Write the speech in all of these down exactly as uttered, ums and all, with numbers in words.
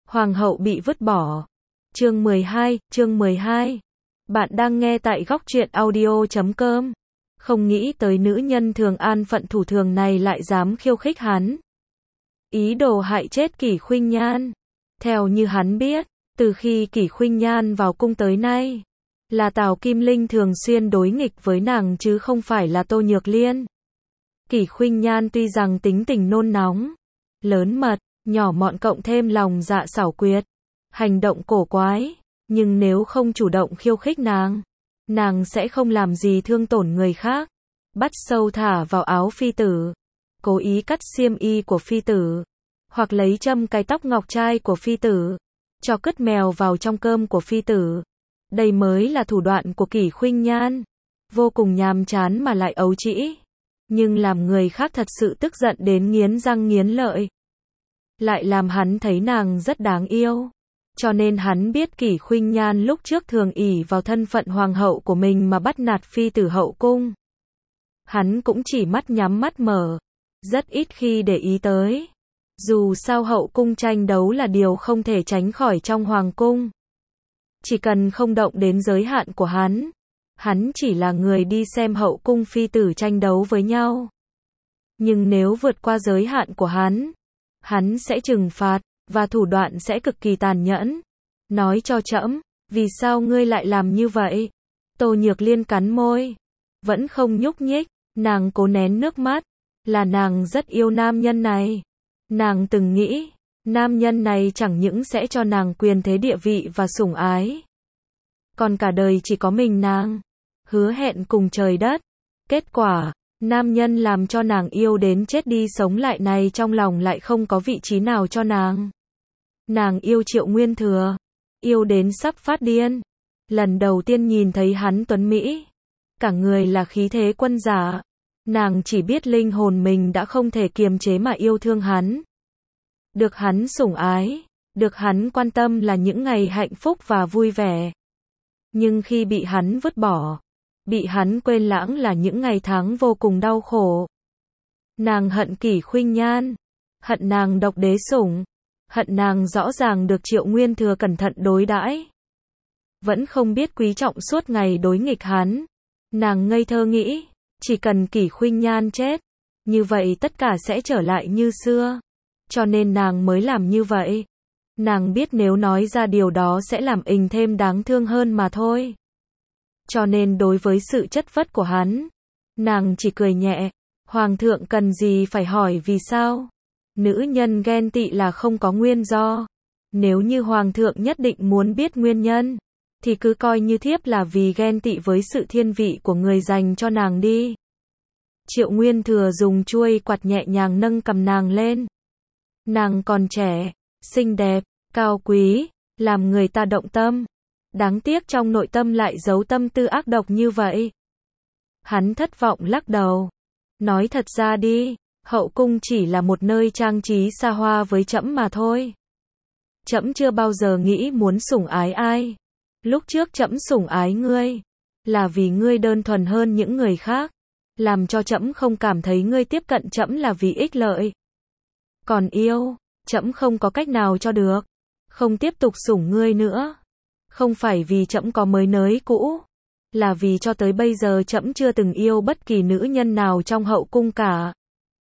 Hoàng hậu bị vứt bỏ. Chương mười hai, chương mười hai. Bạn đang nghe tại góc truyện audio chấm com. Không nghĩ tới nữ nhân thường an phận thủ thường này lại dám khiêu khích hắn. Ý đồ hại chết Kỷ Khuynh Nhan. Theo như hắn biết, từ khi Kỷ Khuynh Nhan vào cung tới nay, là Tào Kim Linh thường xuyên đối nghịch với nàng chứ không phải là Tô Nhược Liên. Kỷ Khuynh Nhan tuy rằng tính tình nôn nóng, lớn mật, nhỏ mọn cộng thêm lòng dạ xảo quyệt, hành động cổ quái, nhưng nếu không chủ động khiêu khích nàng, nàng sẽ không làm gì thương tổn người khác. Bắt sâu thả vào áo phi tử, cố ý cắt xiêm y của phi tử, hoặc lấy châm cài tóc ngọc trai của phi tử, cho cứt mèo vào trong cơm của phi tử. Đây mới là thủ đoạn của Kỷ Khuynh Nhan, vô cùng nhàm chán mà lại ấu trĩ, nhưng làm người khác thật sự tức giận đến nghiến răng nghiến lợi. Lại làm hắn thấy nàng rất đáng yêu. Cho nên hắn biết Kỷ Khuynh Nhan lúc trước thường ỷ vào thân phận hoàng hậu của mình mà bắt nạt phi tử hậu cung. Hắn cũng chỉ mắt nhắm mắt mở, rất ít khi để ý tới. Dù sao hậu cung tranh đấu là điều không thể tránh khỏi trong hoàng cung. Chỉ cần không động đến giới hạn của hắn, hắn chỉ là người đi xem hậu cung phi tử tranh đấu với nhau. Nhưng nếu vượt qua giới hạn của hắn, hắn sẽ trừng phạt, và thủ đoạn sẽ cực kỳ tàn nhẫn. Nói cho trẫm, vì sao ngươi lại làm như vậy? Tô Nhược Liên cắn môi, vẫn không nhúc nhích, nàng cố nén nước mắt, là nàng rất yêu nam nhân này. Nàng từng nghĩ, nam nhân này chẳng những sẽ cho nàng quyền thế địa vị và sủng ái, còn cả đời chỉ có mình nàng, hứa hẹn cùng trời đất. Kết quả, nam nhân làm cho nàng yêu đến chết đi sống lại này trong lòng lại không có vị trí nào cho nàng. Nàng yêu Triệu Nguyên Thừa, yêu đến sắp phát điên. Lần đầu tiên nhìn thấy hắn tuấn mỹ, cả người là khí thế quân giả, nàng chỉ biết linh hồn mình đã không thể kiềm chế mà yêu thương hắn. Được hắn sủng ái, được hắn quan tâm là những ngày hạnh phúc và vui vẻ. Nhưng khi bị hắn vứt bỏ, bị hắn quên lãng là những ngày tháng vô cùng đau khổ. Nàng hận Kỷ Khuynh Nhan, hận nàng độc đế sủng, hận nàng rõ ràng được Triệu Nguyên Thừa cẩn thận đối đãi, vẫn không biết quý trọng suốt ngày đối nghịch hắn. Nàng ngây thơ nghĩ, chỉ cần Kỷ Khuynh Nhan chết, như vậy tất cả sẽ trở lại như xưa. Cho nên nàng mới làm như vậy. Nàng biết nếu nói ra điều đó sẽ làm ình thêm đáng thương hơn mà thôi. Cho nên đối với sự chất vất của hắn, nàng chỉ cười nhẹ. Hoàng thượng cần gì phải hỏi vì sao? Nữ nhân ghen tị là không có nguyên do. Nếu như hoàng thượng nhất định muốn biết nguyên nhân, thì cứ coi như thiếp là vì ghen tị với sự thiên vị của người dành cho nàng đi. Triệu Nguyên Thừa dùng chuôi quạt nhẹ nhàng nâng cầm nàng lên. Nàng còn trẻ, xinh đẹp, cao quý, làm người ta động tâm. Đáng tiếc trong nội tâm lại giấu tâm tư ác độc như vậy. Hắn thất vọng lắc đầu. Nói thật ra đi, hậu cung chỉ là một nơi trang trí xa hoa với trẫm mà thôi. Trẫm chưa bao giờ nghĩ muốn sủng ái ai. Lúc trước trẫm sủng ái ngươi, là vì ngươi đơn thuần hơn những người khác, làm cho trẫm không cảm thấy ngươi tiếp cận trẫm là vì ích lợi. Còn yêu, trẫm không có cách nào cho được, không tiếp tục sủng ngươi nữa. Không phải vì trẫm có mới nới cũ, là vì cho tới bây giờ trẫm chưa từng yêu bất kỳ nữ nhân nào trong hậu cung cả.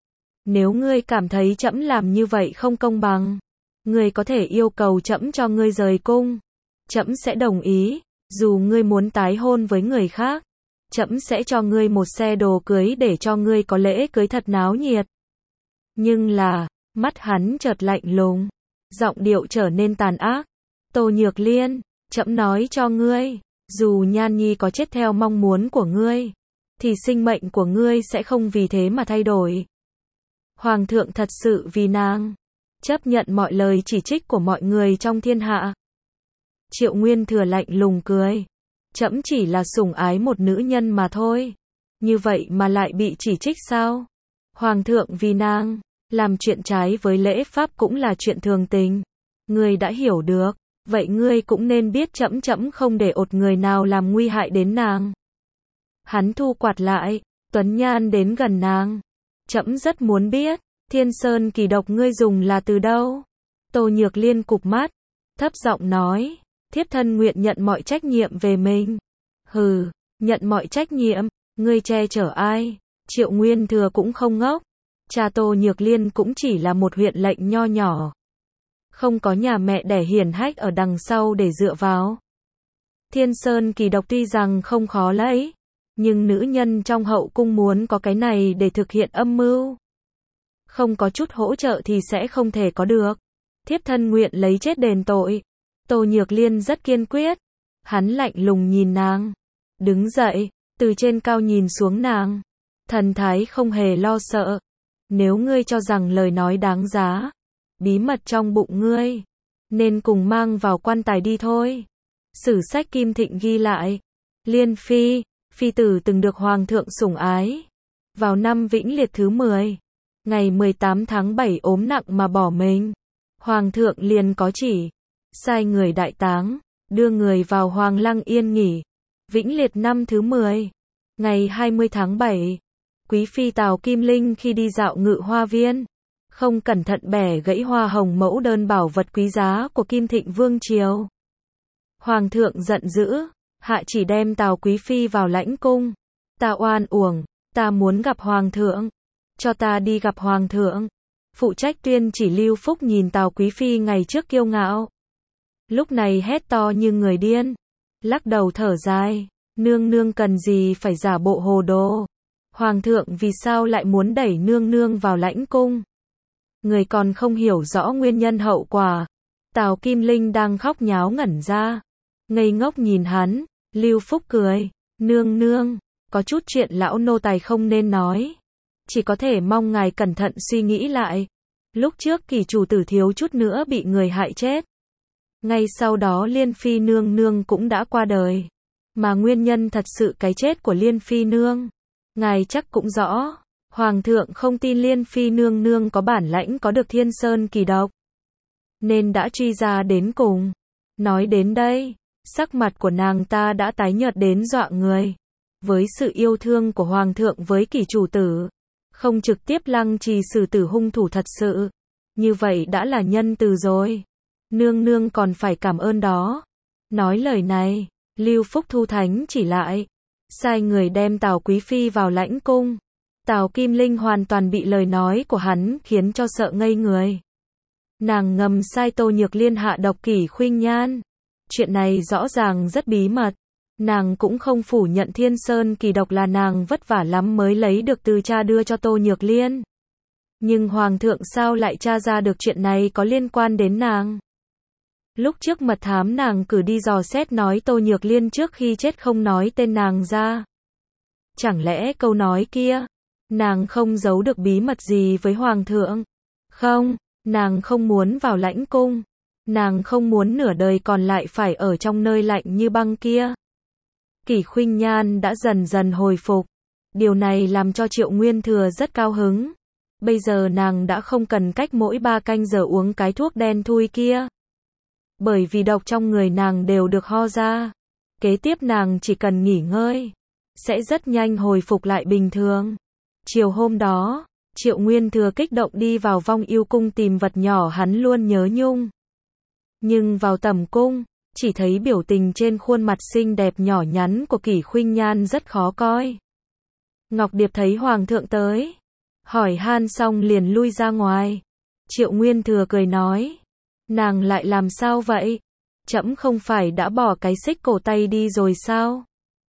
Nếu ngươi cảm thấy trẫm làm như vậy không công bằng, ngươi có thể yêu cầu trẫm cho ngươi rời cung. Trẫm sẽ đồng ý, dù ngươi muốn tái hôn với người khác, trẫm sẽ cho ngươi một xe đồ cưới để cho ngươi có lễ cưới thật náo nhiệt. Nhưng là, mắt hắn chợt lạnh lùng, giọng điệu trở nên tàn ác. Tô Nhược Liên, trẫm nói cho ngươi, dù Nhan Nhi có chết theo mong muốn của ngươi, thì sinh mệnh của ngươi sẽ không vì thế mà thay đổi. Hoàng thượng thật sự vì nàng, chấp nhận mọi lời chỉ trích của mọi người trong thiên hạ. Triệu Nguyên Thừa lạnh lùng cười. Trẫm chỉ là sủng ái một nữ nhân mà thôi. Như vậy mà lại bị chỉ trích sao? Hoàng thượng vì nàng, làm chuyện trái với lễ pháp cũng là chuyện thường tình. Ngươi đã hiểu được, vậy ngươi cũng nên biết trẫm trẫm không để ột người nào làm nguy hại đến nàng. Hắn thu quạt lại, Tuấn Nhan đến gần nàng. Trẫm rất muốn biết, Thiên Sơn kỳ độc ngươi dùng là từ đâu? Tô Nhược Liên cụp mắt, thấp giọng nói, thiếp thân nguyện nhận mọi trách nhiệm về mình. Hừ, nhận mọi trách nhiệm, ngươi che chở ai? Triệu Nguyên Thừa cũng không ngốc. Cha Tô Nhược Liên cũng chỉ là một huyện lệnh nho nhỏ. Không có nhà mẹ đẻ hiển hách ở đằng sau để dựa vào. Thiên Sơn Kỳ Độc tuy rằng không khó lấy, nhưng nữ nhân trong hậu cung muốn có cái này để thực hiện âm mưu. Không có chút hỗ trợ thì sẽ không thể có được. Thiếp thân nguyện lấy chết đền tội. Tô Nhược Liên rất kiên quyết. Hắn lạnh lùng nhìn nàng. Đứng dậy, từ trên cao nhìn xuống nàng. Thần thái không hề lo sợ. Nếu ngươi cho rằng lời nói đáng giá, bí mật trong bụng ngươi, nên cùng mang vào quan tài đi thôi. Sử sách Kim Thịnh ghi lại, Liên Phi, phi tử từng được Hoàng thượng sủng ái. Vào năm Vĩnh Liệt thứ mười, ngày mười tám tháng bảy ốm nặng mà bỏ mình. Hoàng thượng liền có chỉ, sai người đại táng, đưa người vào Hoàng lăng yên nghỉ. Vĩnh Liệt năm thứ mười, ngày hai mươi tháng bảy, quý phi Tào Kim Linh khi đi dạo Ngự Hoa Viên, không cẩn thận bẻ gãy hoa hồng mẫu đơn bảo vật quý giá của Kim Thịnh Vương Triều. Hoàng thượng giận dữ, hạ chỉ đem Tào quý phi vào lãnh cung. Ta oan uổng, ta muốn gặp Hoàng thượng, cho ta đi gặp Hoàng thượng. Phụ trách tuyên chỉ Lưu Phúc nhìn Tào quý phi ngày trước kiêu ngạo, lúc này hét to như người điên, lắc đầu thở dài, nương nương cần gì phải giả bộ hồ đồ. Hoàng thượng vì sao lại muốn đẩy nương nương vào lãnh cung? Người còn không hiểu rõ nguyên nhân hậu quả. Tào Kim Linh đang khóc nháo ngẩn ra, ngây ngốc nhìn hắn. Lưu Phúc cười, nương nương, có chút chuyện lão nô tài không nên nói, chỉ có thể mong ngài cẩn thận suy nghĩ lại. Lúc trước Kỳ chủ tử thiếu chút nữa bị người hại chết, ngay sau đó Liên Phi nương nương cũng đã qua đời, mà nguyên nhân thật sự cái chết của Liên Phi nương, ngài chắc cũng rõ. Hoàng thượng không tin Liên Phi nương nương có bản lãnh có được Thiên Sơn Kỳ Độc, nên đã truy ra đến cùng. Nói đến đây, sắc mặt của nàng ta đã tái nhợt đến dọa người. Với sự yêu thương của Hoàng thượng với Kỳ chủ tử, không trực tiếp lăng trì xử tử hung thủ thật sự, như vậy đã là nhân từ rồi. Nương nương còn phải cảm ơn đó. Nói lời này, Lưu Phúc thu thánh chỉ lại, sai người đem Tào quý phi vào lãnh cung. Tào Kim Linh hoàn toàn bị lời nói của hắn khiến cho sợ ngây người. Nàng ngầm sai Tô Nhược Liên hạ độc Kỷ Khuynh Nhan. Chuyện này rõ ràng rất bí mật. Nàng cũng không phủ nhận Thiên Sơn Kỳ Độc là nàng vất vả lắm mới lấy được từ cha đưa cho Tô Nhược Liên. Nhưng Hoàng thượng sao lại tra ra được chuyện này có liên quan đến nàng? Lúc trước mật thám nàng cử đi dò xét nói Tô Nhược Liên trước khi chết không nói tên nàng ra. Chẳng lẽ câu nói kia, nàng không giấu được bí mật gì với Hoàng thượng? Không, nàng không muốn vào lãnh cung. Nàng không muốn nửa đời còn lại phải ở trong nơi lạnh như băng kia. Kỷ Khuynh Nhan đã dần dần hồi phục. Điều này làm cho Triệu Nguyên Thừa rất cao hứng. Bây giờ nàng đã không cần cách mỗi ba canh giờ uống cái thuốc đen thui kia. Bởi vì độc trong người nàng đều được ho ra. Kế tiếp nàng chỉ cần nghỉ ngơi, sẽ rất nhanh hồi phục lại bình thường. Chiều hôm đó, Triệu Nguyên Thừa kích động đi vào Vong Yêu Cung tìm vật nhỏ hắn luôn nhớ nhung. Nhưng vào tầm cung, chỉ thấy biểu tình trên khuôn mặt xinh đẹp nhỏ nhắn của Kỷ Khuynh Nhan rất khó coi. Ngọc Điệp thấy Hoàng thượng tới, hỏi han xong liền lui ra ngoài. Triệu Nguyên Thừa cười nói, nàng lại làm sao vậy? Trẫm không phải đã bỏ cái xích cổ tay đi rồi sao?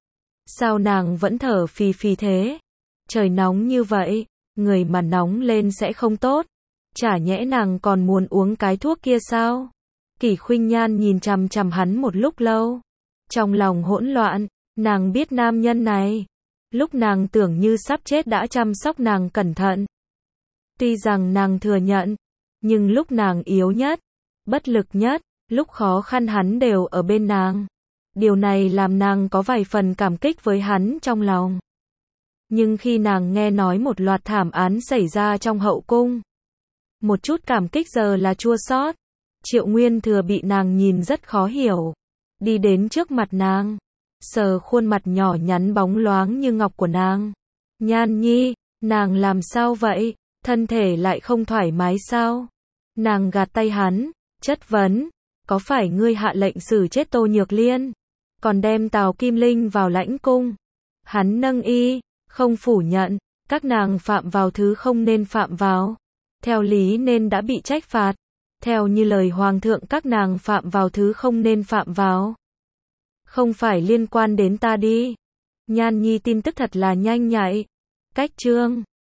Sao nàng vẫn thở phì phì thế? Trời nóng như vậy, người mà nóng lên sẽ không tốt. Chả nhẽ nàng còn muốn uống cái thuốc kia sao? Kỷ Khuynh Nhan nhìn chằm chằm hắn một lúc lâu. Trong lòng hỗn loạn, nàng biết nam nhân này. Lúc nàng tưởng như sắp chết đã chăm sóc nàng cẩn thận. Tuy rằng nàng thừa nhận, nhưng lúc nàng yếu nhất, bất lực nhất, lúc khó khăn hắn đều ở bên nàng. Điều này làm nàng có vài phần cảm kích với hắn trong lòng. Nhưng khi nàng nghe nói một loạt thảm án xảy ra trong hậu cung, một chút cảm kích giờ là chua xót. Triệu Nguyên Thừa bị nàng nhìn rất khó hiểu. Đi đến trước mặt nàng, sờ khuôn mặt nhỏ nhắn bóng loáng như ngọc của nàng. Nhan nhi, nàng làm sao vậy? Thân thể lại không thoải mái sao? Nàng gạt tay hắn, chất vấn. có phải ngươi hạ lệnh xử chết Tô Nhược Liên, còn đem Tào Kim Linh vào lãnh cung? Hắn nâng y, không phủ nhận, các nàng phạm vào thứ không nên phạm vào. Theo lý nên đã bị trách phạt. Theo như lời Hoàng thượng các nàng phạm vào thứ không nên phạm vào. Không phải liên quan đến ta đi. Nhan Nhi tin tức thật là nhanh nhạy. Cách chương